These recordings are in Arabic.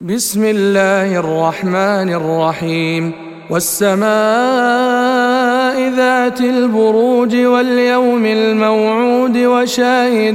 بسم الله الرحمن الرحيم والسماء ذات البروج واليوم الموعود وشاهد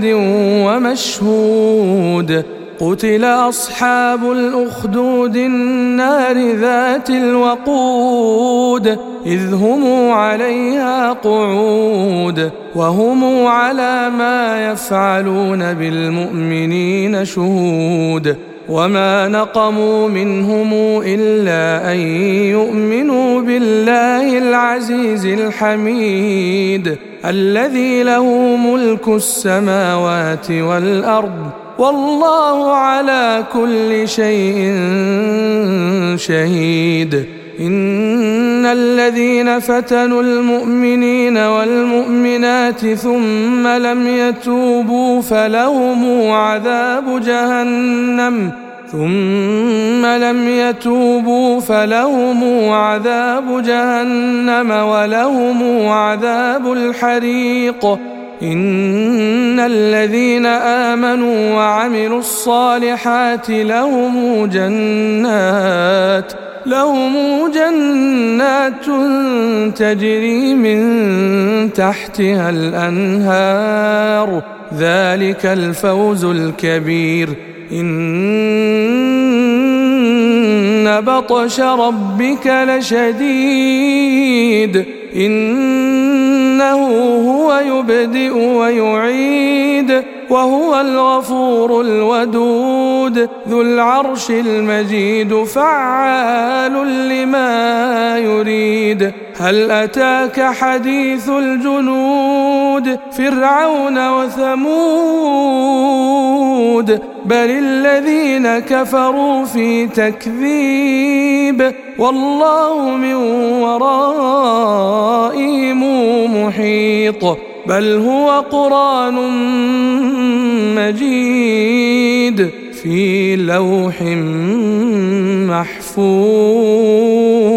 ومشهود قتل أصحاب الأخدود النار ذات الوقود إذ هم عليها قعود وهم على ما يفعلون بالمؤمنين شهود وما نقموا منهم إلا أن يؤمنوا بالله العزيز الحميد الذي له ملك السماوات والأرض والله على كل شيء شهيد إن الذين فتنوا المؤمنين والمؤمنات ثم لم يتوبوا فلهم عذاب جهنم ولهم عذاب الحريق إن الذين آمنوا وعملوا الصالحات لهم جنات تجري من تحتها الأنهار ذلك الفوز الكبير إن بطش ربك لشديد إنه هو يبدئ ويعيد وهو الغفور الودود ذو العرش المجيد فعال لما يريد هل أتاك حديث الجنود فرعون وثمود بل الذين كفروا في تكذيب والله من ورائهم محيط بل هو قرآن مجيد في لوح محفوظ.